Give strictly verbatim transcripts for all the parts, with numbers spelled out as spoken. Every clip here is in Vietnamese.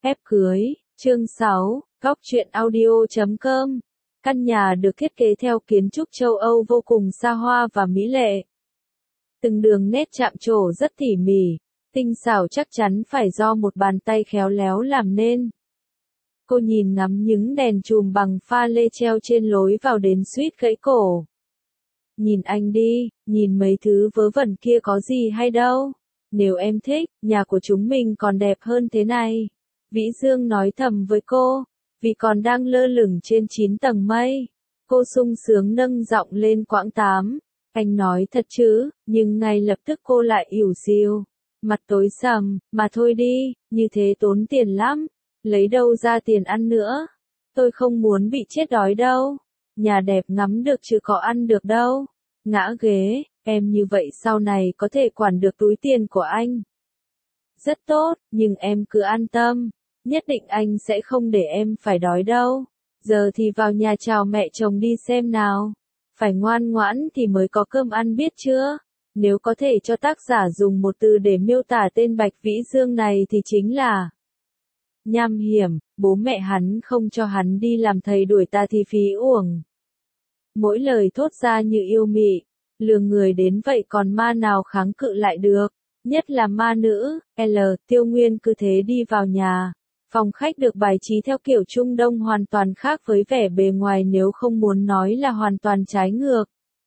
Ép cưới, chương sáu, góc truyện audio chấm com. Căn nhà được thiết kế theo kiến trúc châu Âu vô cùng xa hoa và mỹ lệ. Từng đường nét chạm trổ rất tỉ mỉ, tinh xảo chắc chắn phải do một bàn tay khéo léo làm nên. Cô nhìn ngắm những đèn chùm bằng pha lê treo trên lối vào đến suýt gãy cổ. Nhìn anh đi, nhìn mấy thứ vớ vẩn kia có gì hay đâu. Nếu em thích, nhà của chúng mình còn đẹp hơn thế này. Vĩ Dương nói thầm với cô, vì còn đang lơ lửng trên chín tầng mây. Cô sung sướng nâng giọng lên quãng tám. Anh nói thật chứ, nhưng ngay lập tức cô lại ỉu xìu. Mặt tối sầm, mà thôi đi, như thế tốn tiền lắm. Lấy đâu ra tiền ăn nữa. Tôi không muốn bị chết đói đâu. Nhà đẹp ngắm được chứ có ăn được đâu. Ngã ghế, em như vậy sau này có thể quản được túi tiền của anh. Rất tốt, nhưng em cứ an tâm. Nhất định anh sẽ không để em phải đói đâu. Giờ thì vào nhà chào mẹ chồng đi xem nào. Phải ngoan ngoãn thì mới có cơm ăn biết chưa? Nếu có thể cho tác giả dùng một từ để miêu tả tên Bạch Vĩ Dương này thì chính là nham hiểm. Bố mẹ hắn không cho hắn đi làm thầy đuổi ta thì phí uổng. Mỗi lời thốt ra như yêu mị, lừa người đến vậy còn ma nào kháng cự lại được, nhất là ma nữ. L. Tiêu Nguyên cứ thế đi vào nhà. Phòng khách được bài trí theo kiểu Trung Đông hoàn toàn khác với vẻ bề ngoài, nếu không muốn nói là hoàn toàn trái ngược.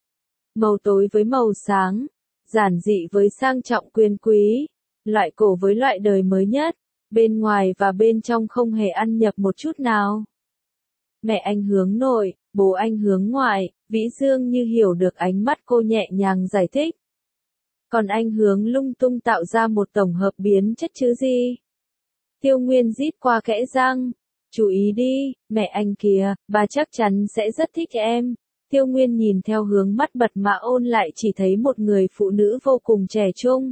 Màu tối với màu sáng, giản dị với sang trọng quyền quý, loại cổ với loại đời mới nhất, bên ngoài và bên trong không hề ăn nhập một chút nào. Mẹ anh hướng nội, bố anh hướng ngoại, Vĩ Dương như hiểu được ánh mắt cô nhẹ nhàng giải thích. Còn anh hướng lung tung tạo ra một tổng hợp biến chất chứ gì? Tiêu Nguyên rít qua kẽ răng. Chú ý đi, mẹ anh kìa, bà chắc chắn sẽ rất thích em. Tiêu Nguyên nhìn theo hướng mắt bật mà ôn lại chỉ thấy một người phụ nữ vô cùng trẻ trung.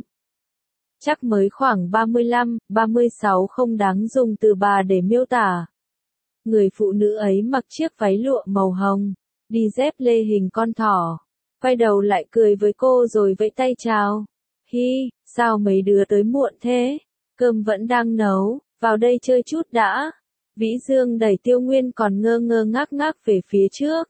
Chắc mới khoảng ba mươi lăm, ba mươi sáu, không đáng dùng từ bà để miêu tả. Người phụ nữ ấy mặc chiếc váy lụa màu hồng, đi dép lê hình con thỏ, quay đầu lại cười với cô rồi vẫy tay chào. Hi, sao mấy đứa tới muộn thế? Cơm vẫn đang nấu, vào đây chơi chút đã. Vĩ Dương đẩy Tiêu Nguyên còn ngơ ngơ ngác ngác về phía trước.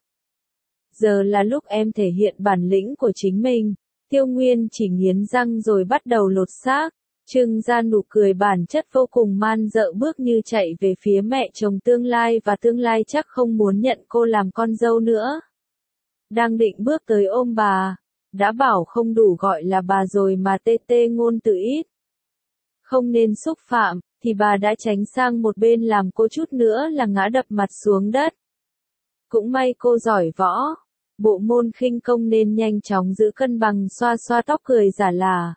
Giờ là lúc em thể hiện bản lĩnh của chính mình. Tiêu Nguyên chỉ nghiến răng rồi bắt đầu lột xác, trưng ra nụ cười bản chất vô cùng man dợ, bước như chạy về phía mẹ chồng tương lai, và tương lai chắc không muốn nhận cô làm con dâu nữa. Đang định bước tới ôm bà, đã bảo không đủ gọi là bà rồi mà tê tê ngôn từ ít. Không nên xúc phạm, thì bà đã tránh sang một bên làm cô chút nữa là ngã đập mặt xuống đất. Cũng may cô giỏi võ, bộ môn khinh công nên nhanh chóng giữ cân bằng, xoa xoa tóc cười giả là.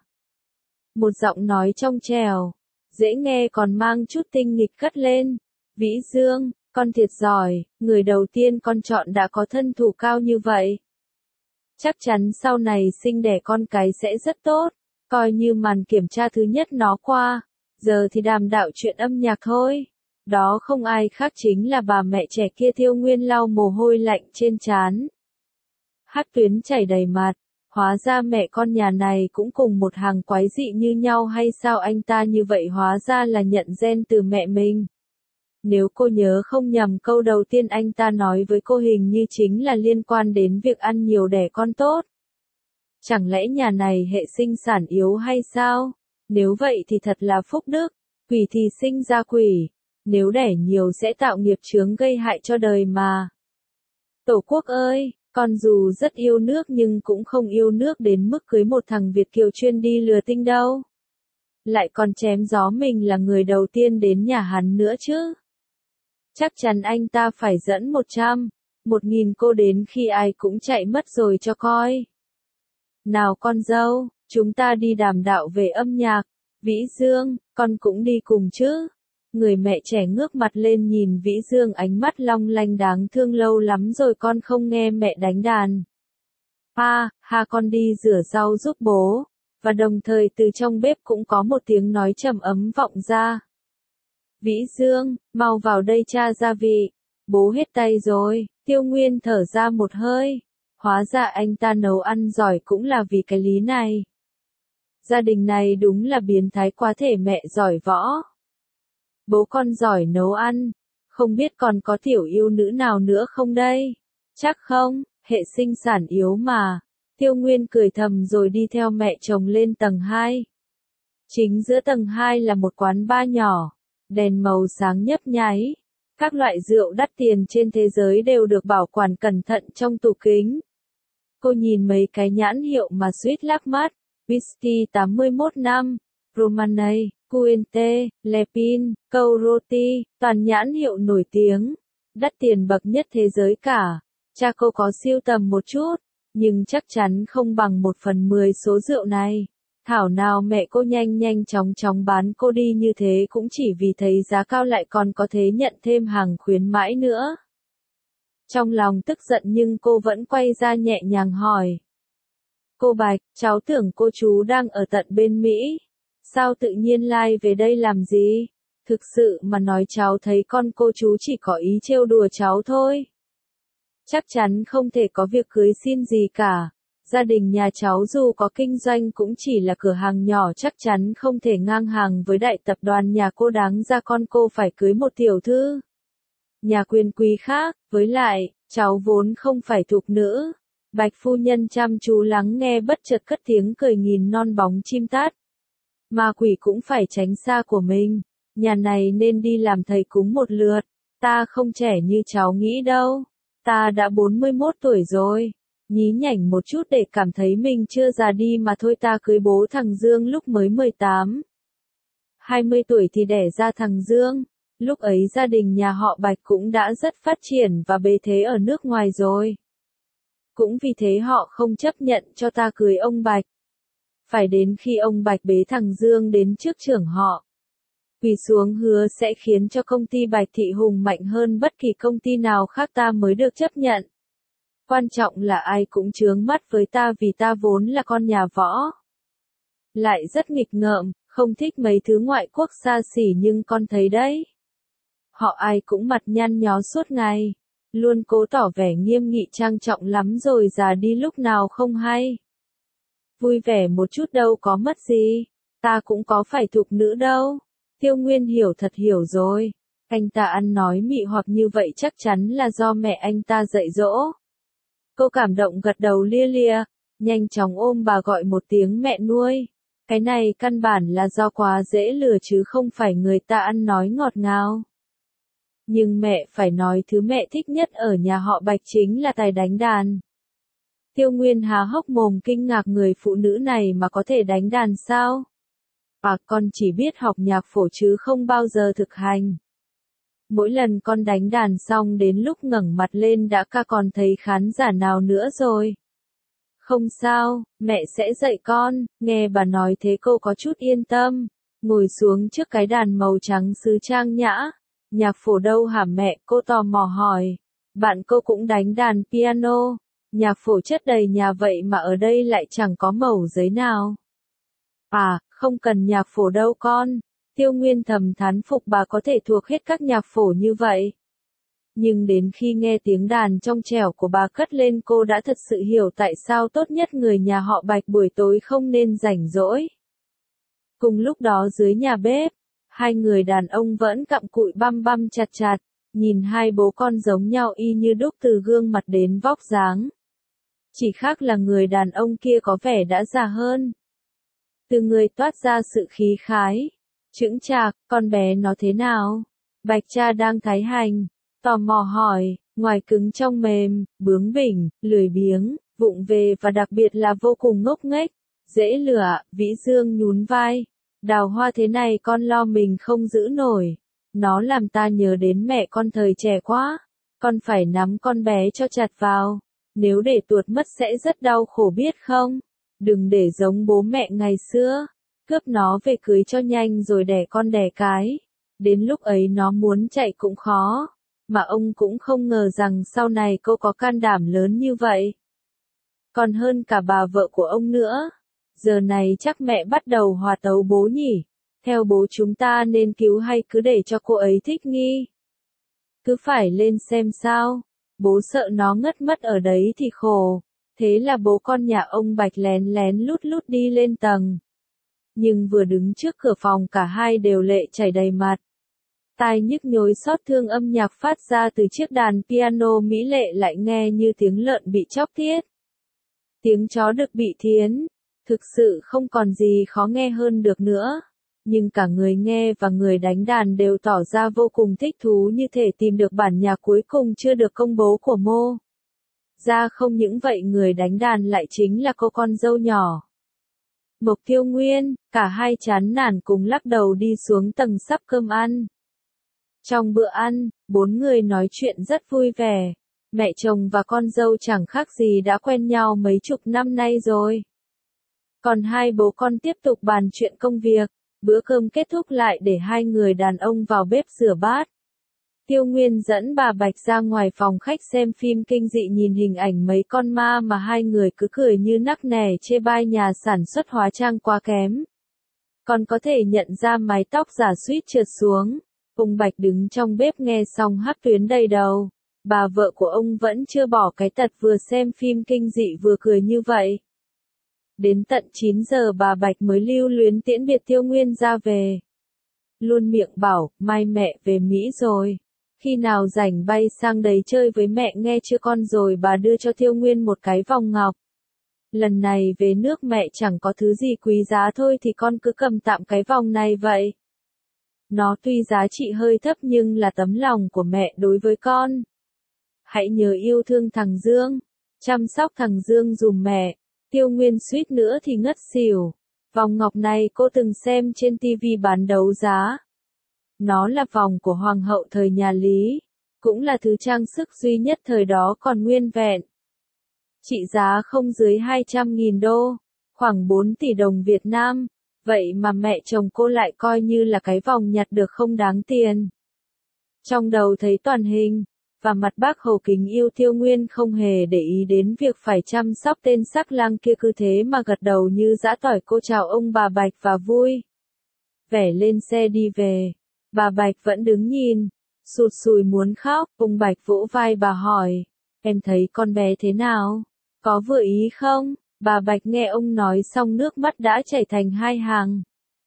Một giọng nói trong trẻo, dễ nghe còn mang chút tinh nghịch cất lên. Vĩ Dương, con thiệt giỏi, người đầu tiên con chọn đã có thân thủ cao như vậy. Chắc chắn sau này sinh đẻ con cái sẽ rất tốt, coi như màn kiểm tra thứ nhất nó qua, giờ thì đàm đạo chuyện âm nhạc thôi. Đó không ai khác chính là bà mẹ trẻ kia. Tiêu Nguyên lau mồ hôi lạnh trên trán. Hắc tuyến chảy đầy mặt. Hóa ra mẹ con nhà này cũng cùng một hàng quái dị như nhau hay sao anh ta như vậy, hóa ra là nhận gen từ mẹ mình. Nếu cô nhớ không nhầm, câu đầu tiên anh ta nói với cô hình như chính là liên quan đến việc ăn nhiều đẻ con tốt. Chẳng lẽ nhà này hệ sinh sản yếu hay sao? Nếu vậy thì thật là phúc đức, quỷ thì sinh ra quỷ, nếu đẻ nhiều sẽ tạo nghiệp chướng gây hại cho đời mà. Tổ quốc ơi! Con dù rất yêu nước nhưng cũng không yêu nước đến mức cưới một thằng Việt kiều chuyên đi lừa tinh đâu. Lại còn chém gió mình là người đầu tiên đến nhà hắn nữa chứ. Chắc chắn anh ta phải dẫn một trăm, một nghìn cô đến khi ai cũng chạy mất rồi cho coi. Nào con dâu, chúng ta đi đàm đạo về âm nhạc. Vĩ Dương, con cũng đi cùng chứ. Người mẹ trẻ ngước mặt lên nhìn Vĩ Dương, ánh mắt long lanh đáng thương. Lâu lắm rồi con không nghe mẹ đánh đàn. Ha, ha, con đi rửa rau giúp bố. Và đồng thời từ trong bếp cũng có một tiếng nói trầm ấm vọng ra. Vĩ Dương, mau vào đây tra gia vị. Bố hết tay rồi. Tiêu Nguyên thở ra một hơi. Hóa ra anh ta nấu ăn giỏi cũng là vì cái lý này. Gia đình này đúng là biến thái quá thể, mẹ giỏi võ. Bố con giỏi nấu ăn, không biết còn có tiểu yêu nữ nào nữa không đây? Chắc không, hệ sinh sản yếu mà. Tiêu Nguyên cười thầm rồi đi theo mẹ chồng lên tầng hai. Chính giữa tầng hai là một quán bar nhỏ, đèn màu sáng nhấp nháy. Các loại rượu đắt tiền trên thế giới đều được bảo quản cẩn thận trong tủ kính. Cô nhìn mấy cái nhãn hiệu mà suýt lác mắt, whisky tám mươi mốt năm, Romanée, Cuente, Lepin, Couroti, toàn nhãn hiệu nổi tiếng, đắt tiền bậc nhất thế giới cả. Cha cô có sưu tầm một chút, nhưng chắc chắn không bằng một phần mười số rượu này. Thảo nào mẹ cô nhanh nhanh chóng chóng bán cô đi như thế cũng chỉ vì thấy giá cao lại còn có thế nhận thêm hàng khuyến mãi nữa. Trong lòng tức giận nhưng cô vẫn quay ra nhẹ nhàng hỏi. Cô Bạch, cháu tưởng cô chú đang ở tận bên Mỹ. Sao tự nhiên lai về đây làm gì? Thực sự mà nói cháu thấy con cô chú chỉ có ý trêu đùa cháu thôi. Chắc chắn không thể có việc cưới xin gì cả. Gia đình nhà cháu dù có kinh doanh cũng chỉ là cửa hàng nhỏ, chắc chắn không thể ngang hàng với đại tập đoàn nhà cô, đáng ra con cô phải cưới một tiểu thư nhà quyền quý khác, với lại, cháu vốn không phải thục nữ. Bạch phu nhân chăm chú lắng nghe bất chợt cất tiếng cười nghìn non bóng chim tát. Ma quỷ cũng phải tránh xa của mình, nhà này nên đi làm thầy cúng một lượt, ta không trẻ như cháu nghĩ đâu, ta đã bốn mươi mốt tuổi rồi. Nhí nhảnh một chút để cảm thấy mình chưa già đi mà thôi. Ta cưới bố thằng Dương lúc mới mười tám. hai mươi tuổi thì đẻ ra thằng Dương. Lúc ấy gia đình nhà họ Bạch cũng đã rất phát triển và bề thế ở nước ngoài rồi. Cũng vì thế họ không chấp nhận cho ta cưới ông Bạch. Phải đến khi ông Bạch bế thằng Dương đến trước trưởng họ, quỳ xuống hứa sẽ khiến cho công ty Bạch Thị hùng mạnh hơn bất kỳ công ty nào khác ta mới được chấp nhận. Quan trọng là ai cũng chướng mắt với ta vì ta vốn là con nhà võ. Lại rất nghịch ngợm, không thích mấy thứ ngoại quốc xa xỉ, nhưng con thấy đấy. Họ ai cũng mặt nhăn nhó suốt ngày, luôn cố tỏ vẻ nghiêm nghị trang trọng lắm rồi già đi lúc nào không hay. Vui vẻ một chút đâu có mất gì, ta cũng có phải thục nữ đâu. Tiêu Nguyên hiểu thật hiểu rồi, anh ta ăn nói mị hoặc như vậy chắc chắn là do mẹ anh ta dạy dỗ. Cô cảm động gật đầu lia lịa, nhanh chóng ôm bà gọi một tiếng mẹ nuôi. Cái này căn bản là do quá dễ lừa chứ không phải người ta ăn nói ngọt ngào. Nhưng mẹ phải nói thứ mẹ thích nhất ở nhà họ Bạch chính là tài đánh đàn. Tiêu Nguyên há hốc mồm kinh ngạc, người phụ nữ này mà có thể đánh đàn sao? À, con chỉ biết học nhạc phổ chứ không bao giờ thực hành. Mỗi lần con đánh đàn xong đến lúc ngẩng mặt lên đã ca còn thấy khán giả nào nữa rồi. Không sao, mẹ sẽ dạy con. Nghe bà nói thế cô có chút yên tâm. Ngồi xuống trước cái đàn màu trắng sứ trang nhã. Nhạc phổ đâu hả mẹ? Cô tò mò hỏi. Bạn cô cũng đánh đàn piano. Nhạc phổ chất đầy nhà vậy mà ở đây lại chẳng có mẩu giấy nào. À, không cần nhạc phổ đâu con. Tiêu Nguyên thầm thán phục bà có thể thuộc hết các nhạc phổ như vậy. Nhưng đến khi nghe tiếng đàn trong trẻo của bà cất lên cô đã thật sự hiểu tại sao tốt nhất người nhà họ Bạch buổi tối không nên rảnh rỗi. Cùng lúc đó dưới nhà bếp, hai người đàn ông vẫn cặm cụi băm băm chặt chặt, nhìn hai bố con giống nhau y như đúc từ gương mặt đến vóc dáng. Chỉ khác là người đàn ông kia có vẻ đã già hơn. Từ người toát ra sự khí khái, chững chạc. Con bé nó thế nào? Bạch cha đang thái hành, tò mò hỏi. Ngoài cứng trong mềm, bướng bỉnh, lười biếng, vụng về và đặc biệt là vô cùng ngốc nghếch, dễ lừa. Vĩ Dương nhún vai. Đào Hoa thế này con lo mình không giữ nổi. Nó làm ta nhớ đến mẹ con thời trẻ quá. Con phải nắm con bé cho chặt vào. Nếu để tuột mất sẽ rất đau khổ biết không? Đừng để giống bố mẹ ngày xưa. Cướp nó về cưới cho nhanh rồi đẻ con đẻ cái. Đến lúc ấy nó muốn chạy cũng khó. Mà ông cũng không ngờ rằng sau này cô có can đảm lớn như vậy. Còn hơn cả bà vợ của ông nữa. Giờ này chắc mẹ bắt đầu hòa tấu bố nhỉ. Theo bố chúng ta nên cứu hay cứ để cho cô ấy thích nghi? Cứ phải lên xem sao. Bố sợ nó ngất mất ở đấy thì khổ. Thế là bố con nhà ông Bạch lén lén lút lút đi lên tầng. Nhưng vừa đứng trước cửa phòng cả hai đều lệ chảy đầy mặt. Tai nhức nhối xót thương âm nhạc phát ra từ chiếc đàn piano mỹ lệ lại nghe như tiếng lợn bị chóc tiết. Tiếng chó đực bị thiến. Thực sự không còn gì khó nghe hơn được nữa. Nhưng cả người nghe và người đánh đàn đều tỏ ra vô cùng thích thú như thể tìm được bản nhạc cuối cùng chưa được công bố của Mô. Ra không những vậy người đánh đàn lại chính là cô con dâu nhỏ. Mộc Tiêu Nguyên, cả hai chán nản cùng lắc đầu đi xuống tầng sắp cơm ăn. Trong bữa ăn, bốn người nói chuyện rất vui vẻ. Mẹ chồng và con dâu chẳng khác gì đã quen nhau mấy chục năm nay rồi. Còn hai bố con tiếp tục bàn chuyện công việc. Bữa cơm kết thúc lại để hai người đàn ông vào bếp rửa bát. Tiêu Nguyên dẫn bà Bạch ra ngoài phòng khách xem phim kinh dị nhìn hình ảnh mấy con ma mà hai người cứ cười như nắc nẻ chê bai nhà sản xuất hóa trang quá kém. Còn có thể nhận ra mái tóc giả suýt trượt xuống. Ông Bạch đứng trong bếp nghe xong hắc tuyến đầy đầu. Bà vợ của ông vẫn chưa bỏ cái tật vừa xem phim kinh dị vừa cười như vậy. Đến tận chín giờ bà Bạch mới lưu luyến tiễn biệt Tiêu Nguyên ra về. Luôn miệng bảo, mai mẹ về Mỹ rồi. Khi nào rảnh bay sang đấy chơi với mẹ nghe chưa con rồi bà đưa cho Tiêu Nguyên một cái vòng ngọc. Lần này về nước mẹ chẳng có thứ gì quý giá thôi thì con cứ cầm tạm cái vòng này vậy. Nó tuy giá trị hơi thấp nhưng là tấm lòng của mẹ đối với con. Hãy nhớ yêu thương thằng Dương, chăm sóc thằng Dương dùm mẹ. Tiêu Nguyên suýt nữa thì ngất xỉu. Vòng ngọc này cô từng xem trên tivi bán đấu giá. Nó là vòng của hoàng hậu thời nhà Lý, cũng là thứ trang sức duy nhất thời đó còn nguyên vẹn. Trị giá không dưới hai trăm nghìn đô, khoảng bốn tỷ đồng Việt Nam, vậy mà mẹ chồng cô lại coi như là cái vòng nhặt được không đáng tiền. Trong đầu thấy toàn hình và mặt bác Hầu kính yêu Tiêu Nguyên không hề để ý đến việc phải chăm sóc tên sắc lang kia, cứ thế mà gật đầu như giã tỏi. Cô chào ông bà Bạch và vui vẻ lên xe đi về. Bà Bạch vẫn đứng nhìn, sụt sùi muốn khóc. Ông Bạch vỗ vai bà hỏi, em thấy con bé thế nào? Có vừa ý không? Bà Bạch nghe ông nói xong nước mắt đã chảy thành hai hàng.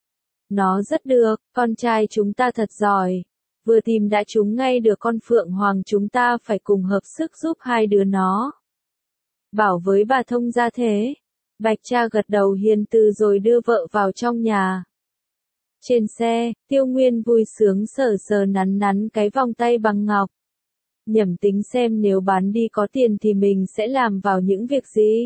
Nó rất được, con trai chúng ta thật giỏi. Vừa tìm đã trúng ngay được con Phượng Hoàng, chúng ta phải cùng hợp sức giúp hai đứa nó. Bảo với bà thông ra thế. Bạch cha gật đầu hiền từ rồi đưa vợ vào trong nhà. Trên xe, Tiêu Nguyên vui sướng sờ sờ nắn nắn cái vòng tay bằng ngọc. Nhẩm tính xem nếu bán đi có tiền thì mình sẽ làm vào những việc gì.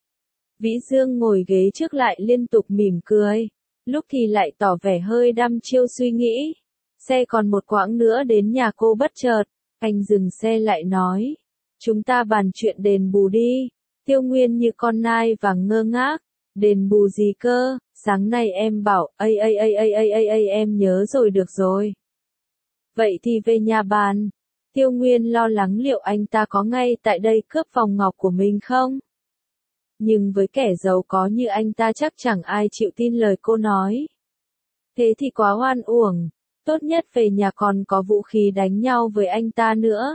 Vĩ Dương ngồi ghế trước lại liên tục mỉm cười. Lúc thì lại tỏ vẻ hơi đăm chiêu suy nghĩ. Xe còn một quãng nữa đến nhà cô bất chợt. Anh dừng xe lại nói. Chúng ta bàn chuyện đền bù đi. Tiêu Nguyên như con nai vàng ngơ ngác. Đền bù gì cơ? Sáng nay em bảo, ây ây ây ây ây ây ây em nhớ rồi được rồi. Vậy thì về nhà bàn. Tiêu Nguyên lo lắng liệu anh ta có ngay tại đây cướp vòng ngọc của mình không? Nhưng với kẻ giàu có như anh ta chắc chẳng ai chịu tin lời cô nói. Thế thì quá oan uổng. Tốt nhất về nhà còn có vũ khí đánh nhau với anh ta nữa.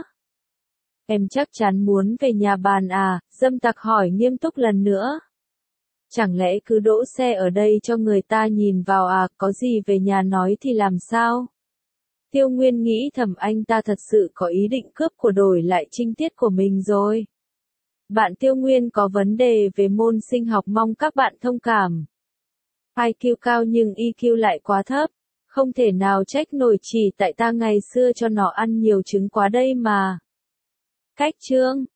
Em chắc chắn muốn về nhà bàn à? Dâm tặc hỏi nghiêm túc lần nữa. Chẳng lẽ cứ đỗ xe ở đây cho người ta nhìn vào à? Có gì về nhà nói thì làm sao? Tiêu Nguyên nghĩ thầm anh ta thật sự có ý định cướp của đổi lại trinh tiết của mình rồi. Bạn Tiêu Nguyên có vấn đề về môn sinh học, mong các bạn thông cảm. i kiu cao nhưng i kiu lại quá thấp. Không thể nào trách nổi chỉ tại ta ngày xưa cho nó ăn nhiều trứng quá đây mà. Cách chương